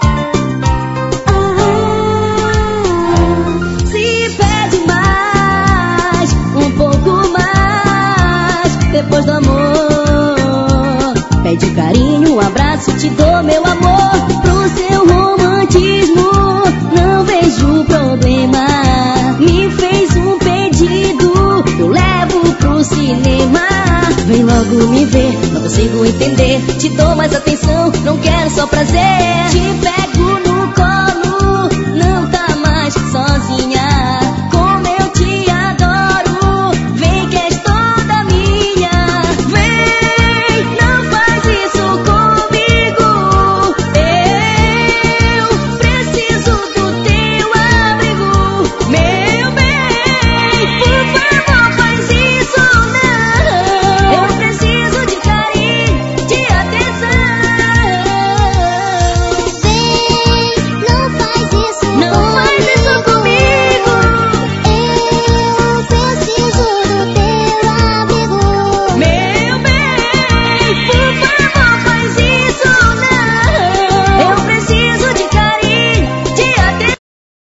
Se pede mais, um pouco mais, depois do amor. Pede carinho, um abraço, te dou meu amor. Pro seu romantismo, não vejo problema. Me fez um pedido, eu levo pro cinema. Vem logo me ver, não consigo entender. Te dou mais atenção, não quero só prazer. Te pego no colo, não tá mais sozinha. Como eu te adoro, vem que és toda minha. Vem, não faz isso comigo. Eu preciso do teu abrigo. Meu bem, por favor, faz isso não. Eu preciso de carinho, de atenção. Vem, não faz isso Não faz isso comigo. Eu preciso do teu abrigo. Meu bem, por favor, faz isso não. Eu preciso de carinho, de atenção.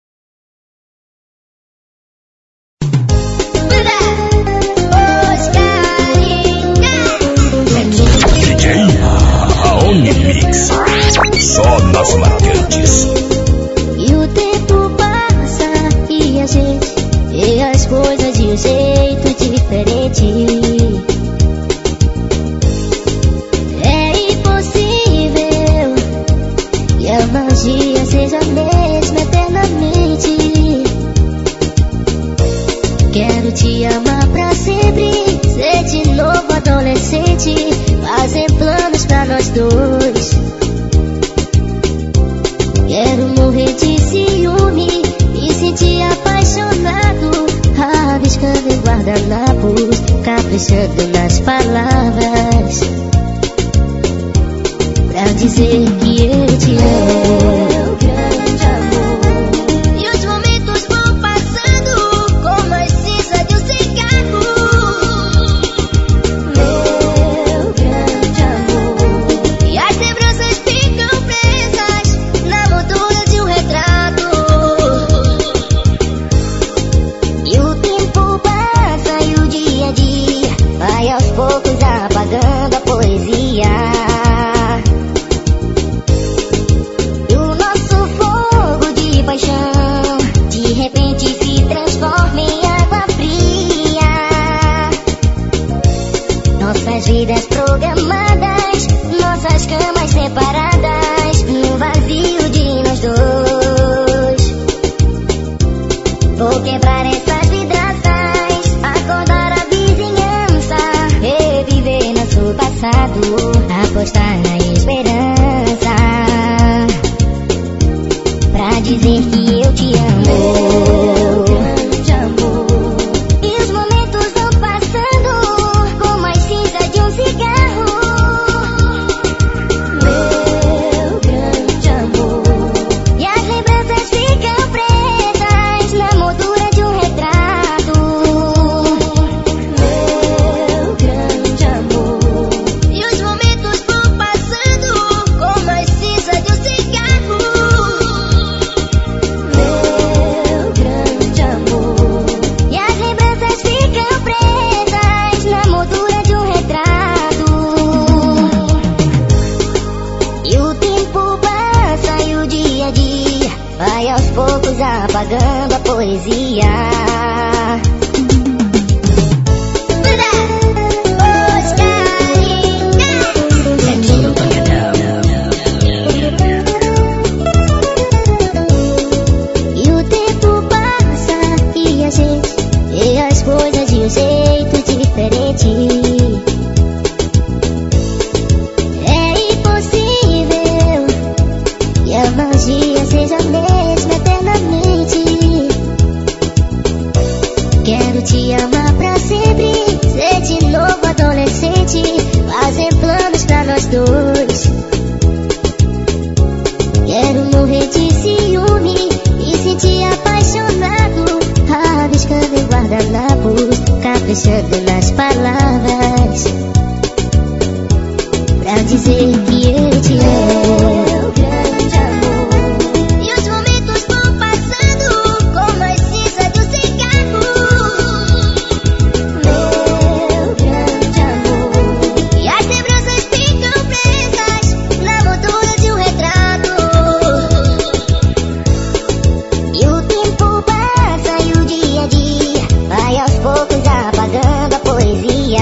DJ Raoni Mix. Só nas marcantes. E o tempo passa e a gente vê as coisas de um jeito diferente. É impossível que a magia seja a mesma eternamente. Quero te amar pra sempre, ser de novo adolescente, fazer planos pra nós dois. Quero morrer de ciúme, me sentir apaixonado, rabiscando em guardanapos, caprichando nas palavras, pra dizer que eu te amo. Meu grande amor. E os momentos vão passando como a cinza de um cigarro. Meu grande amor. E as lembranças ficam presas na moldura de um retrato. E o tempo passa e o dia a dia vai aos poucos apagando a poesia. E o nosso fogo de paixão de repente se transforma em água fria. Nossas vidas programadas, nossas camas separadas, no vazio de nós dois. Vou quebrar essas vidraças, acordar a vizinhança, reviver nosso passado, apostar na esperança, pra dizer que eu te amo. Grande amor. E os momentos vão passando como a cinza de um cigarro. Meu grande amor. E as lembranças ficam presas na moldura de um retrato. Meu grande amor. E os momentos vão passando como a cinza de um cigarro. apagando a poesia. E o tempo passa e a gente vê as coisas de um jeito diferente. É impossível que a magia seja a mesma eternamente. Quero te amar pra sempre, ser de novo adolescente, fazer planos pra nós dois. Quero morrer de ciúme e sentir apaixonado, rabiscando em guardanapos, caprichando nas palavras, pra dizer que eu te amo. Meu grande amor. E os momentos vão passando como a cinza de um cigarro. Meu grande amor. E as lembranças ficam presas na moldura de um retrato. E o tempo passa e o dia a dia vai aos poucos apagando a poesia.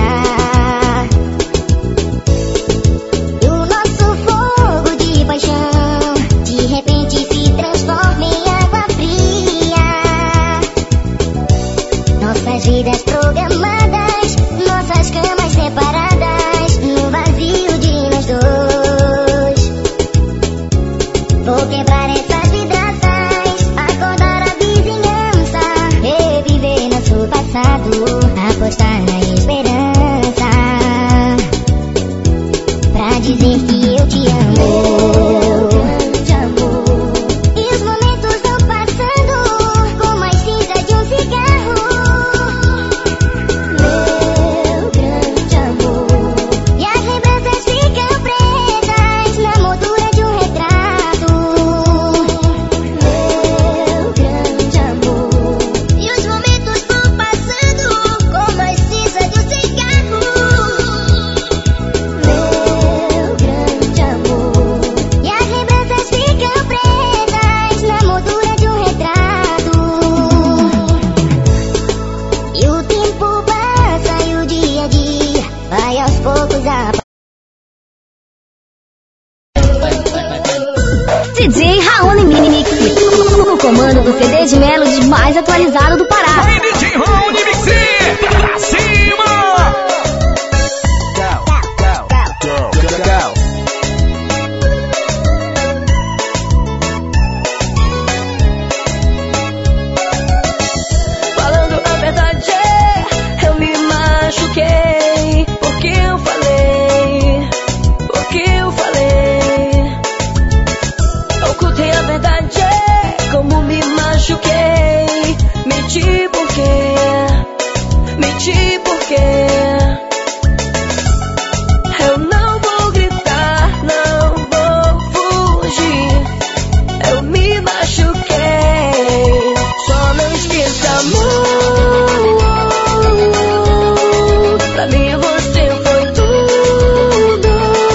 E o nosso fogo de paixão de repente se transforma em água fria. Nossas vidas programadas, nossas camas separadas, no vazio de nós dois. Vou quebrar essas vidraças, acordar a vizinhança, reviver nosso passado, apostar na esperança, pra dizer que eu te amo. Grande amor. E os momentos vão passando como a cinza de um cigarro. Meu grande amor. E as lembranças ficam presas na moldura de um retrato. Meu grande amor. E os momentos vão passando como a cinza de um cigarro. Meu grande amor. E as lembranças ficam presas na moldura de um retrato. E o tempo passa e o dia a dia vai aos poucos DJ Raoni Mix, no comando do CD de Melody mais atualizado do Pará. Aí, DJ Raoni Mix, pra cima! Falando a verdade, eu me machuquei. Porque eu falei, porque eu falei. Ocultei a verdade, como me machuquei. Menti porque, menti porque. Eu não vou gritar, não vou fugir. Eu me machuquei. Só não esqueça, amor. Pra mim você foi tudo.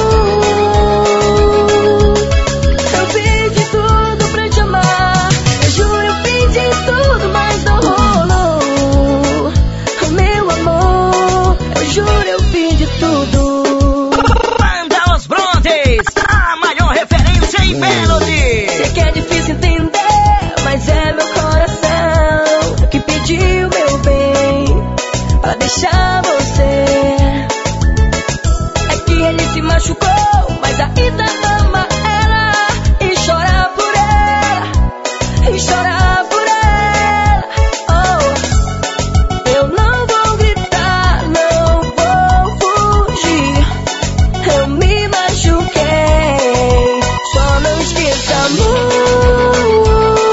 Eu fiz de tudo pra te amar. Eu juro, eu fiz de tudo, mas não rolou. Meu amor, eu juro, eu fiz de tudo. Banda Os Brontes, a maior referência em Melody. Sei que é difícil entender, mas é meu coração que pediu meu bem pra deixar você. É que ele se machucou, mas ainda ama ela e chora por ela, e chora por ela. Oh, eu não vou gritar, não vou fugir. Eu me machuquei. Só não esqueça, amor.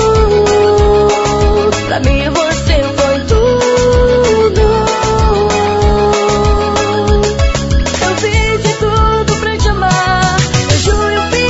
Pra mim você foi tudo. Eu fiz de tudo pra te amar. Eu juro, eu fiz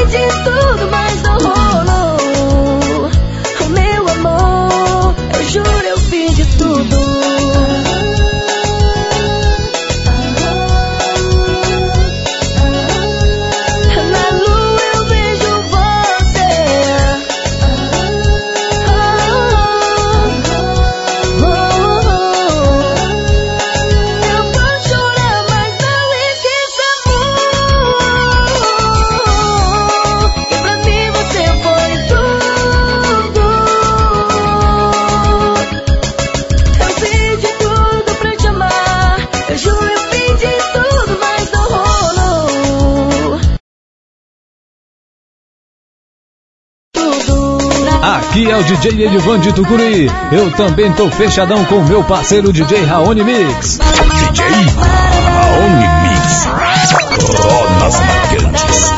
Aqui é o DJ Edivan de Tucuruí. Eu também tô fechadão com o meu parceiro DJ Raoni Mix. DJ Raoni Mix. Só nas marcantes.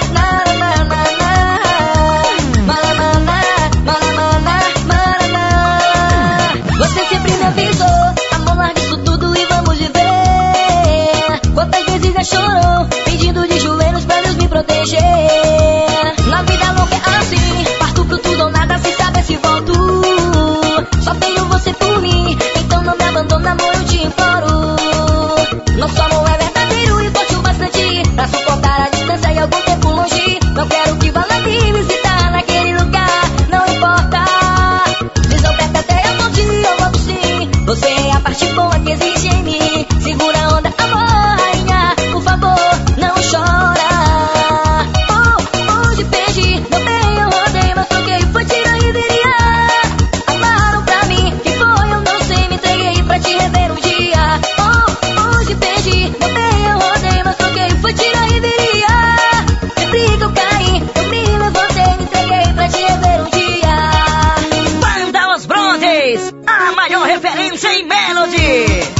Você sempre me avisou, amor, larga isso tudo e vamos viver. Quantas vezes já chorou, pedindo de joelhos pra Deus me proteger. Na vida louca é assim, parto pro tudo ou nada, sem saber se volto. Só tenho você por mim, então não me abandona, amor, eu te imploro. Nosso amor é verdadeiro e forte o bastante pra suportar a distância e algum tempo longe. Não quero que vá lá me visitar naquele lugar, não importa. Desoberta até eu volto, eu volto sim. Você é a parte boa que existe em mim. Segura a onda, amor, rainha, por favor, não chora. Hoje perdi, meu bem, eu rodei, mas troquei, foi tira e viria. Amaram pra mim, que foi, eu não sei, me entreguei pra te rever um dia. Hoje perdi, meu bem, eu rodei, mas troquei, foi tira e viria. De briga eu caí, eu me levantei, me entreguei pra te rever um dia. Banda Os Brontes, a maior referência em Melody.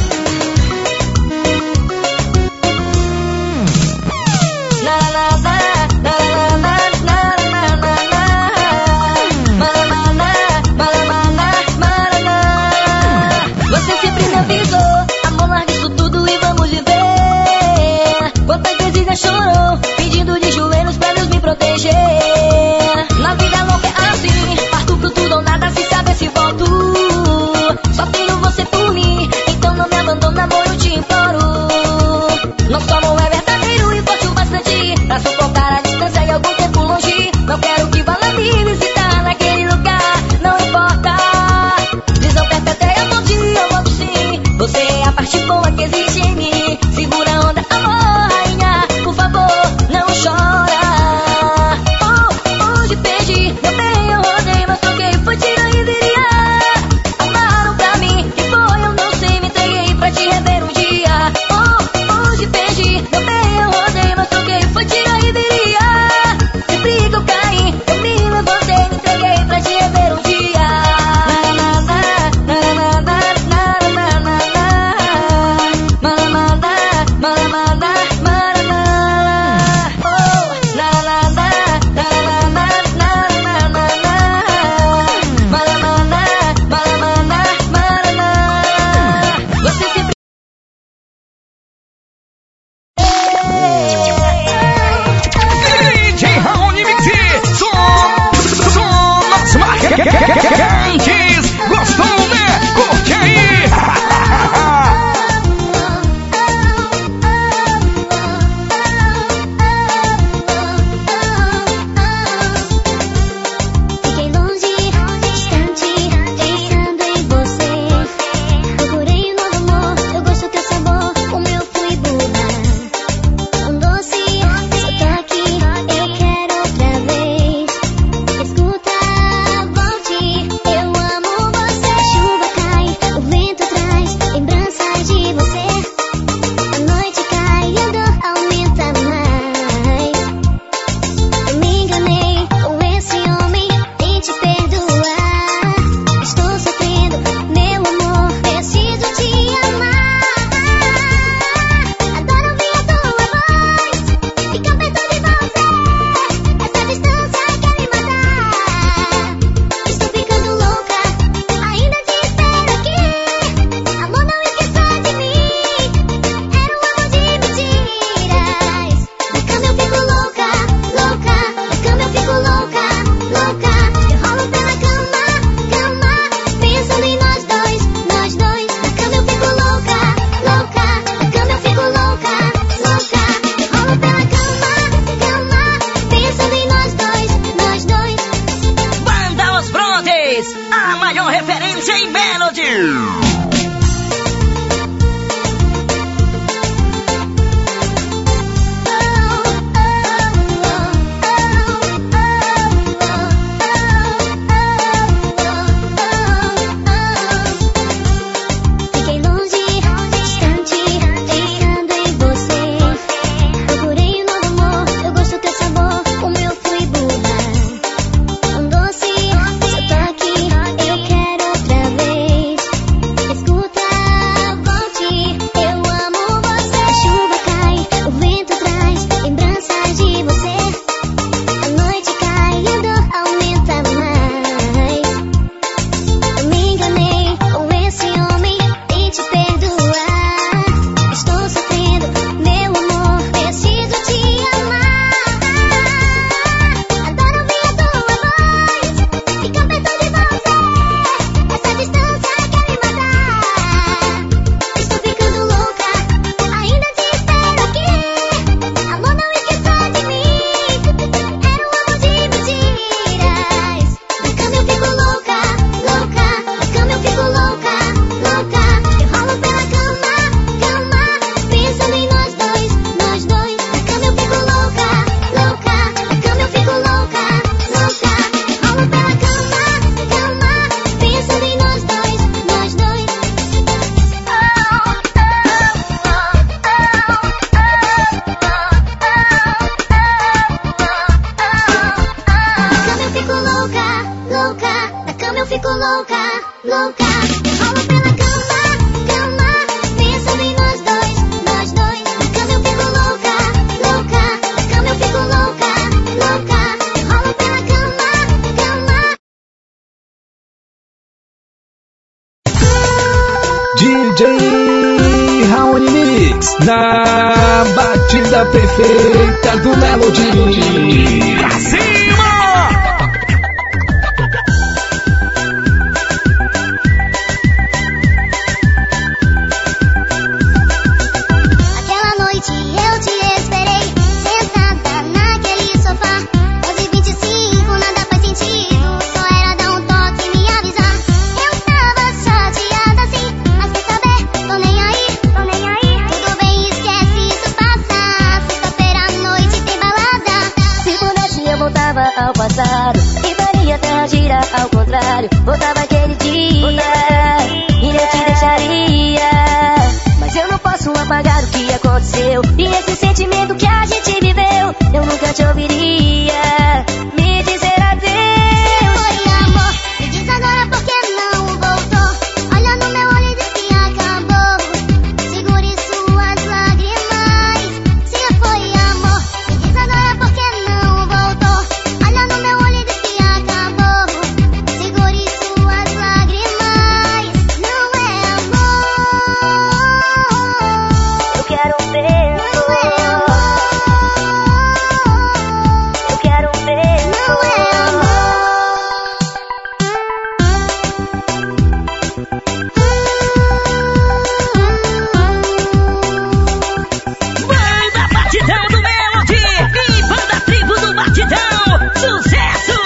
Você sempre me avisou, amor, larga isso tudo e vamos viver. Quantas vezes já chorou, pedindo de joelhos pra Deus me proteger. Na vida louca é assim, parto pro tudo ou nada, sem saber se volto. Só tenho você por mim, então fico louca, louca. Rolo pela cama, cama, pensando em nós dois. Na cama eu fico louca, louca. Na cama eu fico louca, louca. Rolo pela cama, cama. DJ Raoni Mix, na batida perfeita do Melody. Pra cima! Aquela noite eu te esperei, sentada naquele sofá. 11h25, nada faz sentido, só era dar um toque e me avisar. Eu tava chateada sim, mas quer saber, tô nem aí, tô nem aí. Tudo bem, esquece, isso passa. Sexta-feira à noite tem balada. Se pudesse eu voltava ao passado e faria a terra girar ao contrário. Voltava aquele dia e eu te deixaria. Mas eu não posso apagar o que aconteceu e esse sentimento que a gente viveu. Eu nunca te ouviria me dizer adeus. Oi amor, me diz agora por que não voltou. Olha no meu olho e diz que acabou. Segure suas lágrimas. Se foi amor, me diz agora por que não voltou. Olha no meu olho e diz que acabou. Segure suas lágrimas. Não é amor. Eu quero um beijo. Não é amor. Eu quero um beijo. Não é amor. Banda Batidão do Melody e Banda Tribo do Batidão. Sucesso!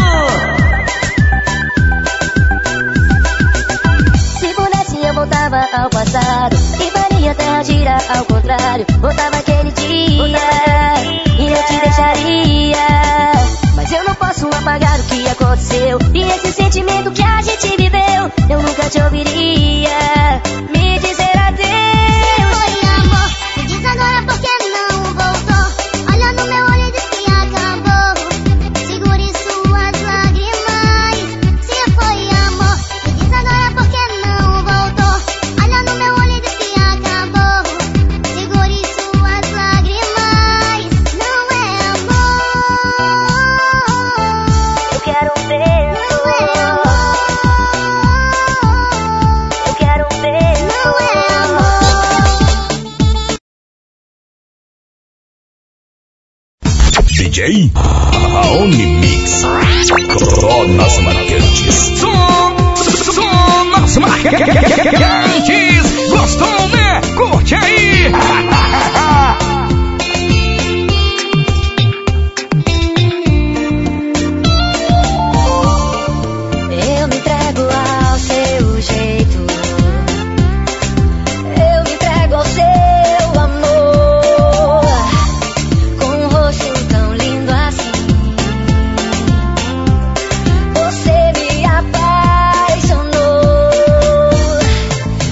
Se pudesse eu voltava ao passado e faria a terra girar ao contrário. Voltava aquele dia e eu te deixaria. Mas eu não posso apagar o que aconteceu e esse sentimento que a gente viveu. Eu nunca te ouviria me dizer adeus. Oi amor, me diz agora por que não voltou. Olha no meu olho e diz que acabou. Segure suas lágrimas. Se foi amor, me diz agora por que não voltou. Olha no meu olho e diz que acabou. Segure suas lágrimas. Não é amor. Eu quero um beijo. Não é amor. Eu quero um beijo. Não é amor. DJ Raoni Mix. Só nas marcantes. Só nas marcantes. Gostou, né? Curte aí. Eu me entrego ao seu jeito. Eu me entrego ao seu amor. Com um rosto tão lindo assim. Você me apaixonou.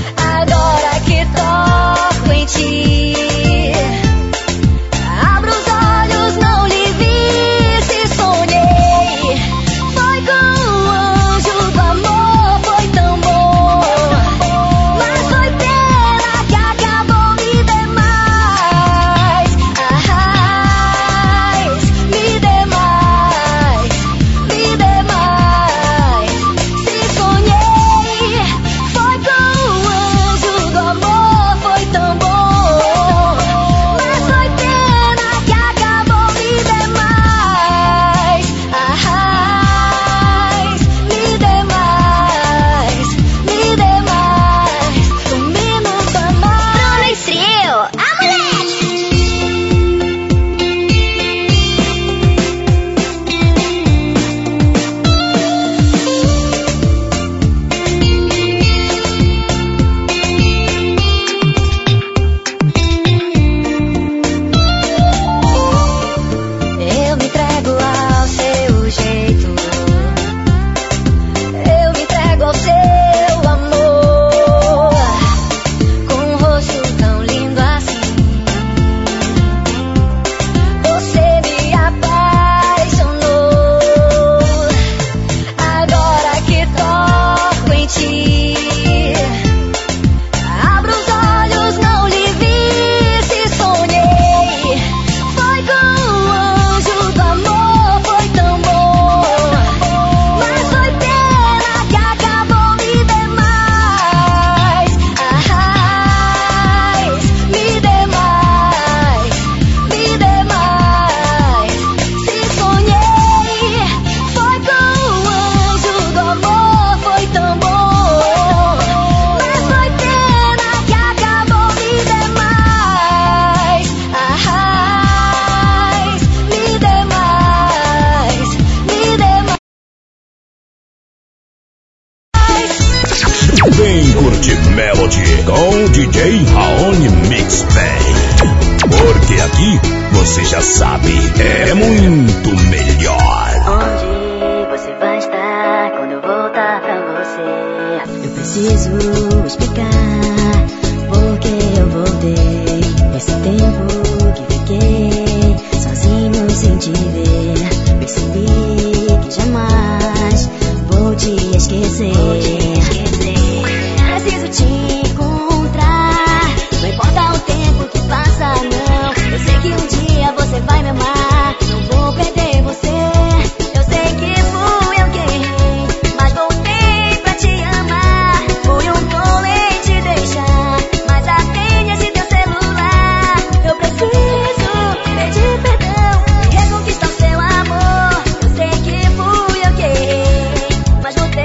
com DJ Raoni Mix Band. Porque aqui, você já sabe, é muito melhor. Onde você vai estar quando eu voltar pra você? Eu preciso explicar porque eu voltei. Esse tempo que fiquei sozinho sem te ver, percebi que jamais vou te esquecer. Preciso te encontrar, não importa o tempo que passa, não. Eu sei que um dia você vai me amar, não vou perder você. Eu sei que fui eu quem errei, mas voltei pra te amar. Fui um tolo em te deixar, mas atende esse teu celular. Eu preciso pedir perdão e reconquistar o seu amor. Eu sei que fui eu quem errei, mas voltei.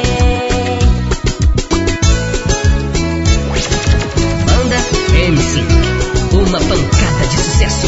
Banda M5, uma pancada de sucesso.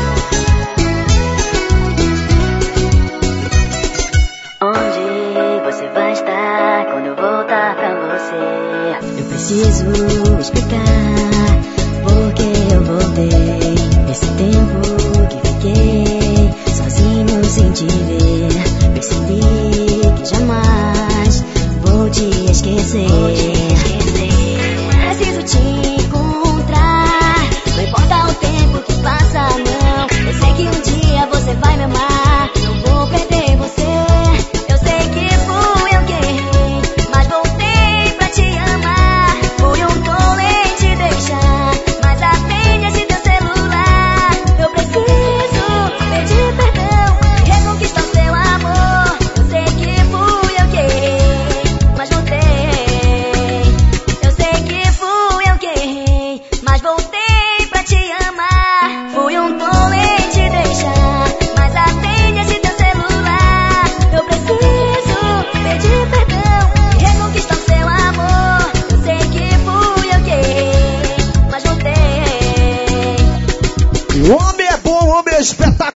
Onde você vai estar quando eu voltar pra você? Eu preciso explicar porque eu voltei. Esse tempo que fiquei sozinho sem te ver, percebi que jamais vou te esquecer. Preciso te encontrar, não importa o tempo que passa, não. Eu sei que um dia você vai me amar, não vou perder você. Eu sei que fui eu quem errei, mas voltei pra te amar. Fui um tolo em te deixar, mas atende esse teu celular. Eu preciso pedir perdão e reconquistar o seu amor. Eu sei que fui eu quem errei, mas voltei. Eu sei que fui eu quem errei, mas voltei pra te amar. Fui um tolo em te deixar, mas atende esse teu celular. Eu preciso pedir perdão e reconquistar o seu amor. Eu sei que fui eu quem errei, mas voltei. O homem é bom, o homem é espetacular.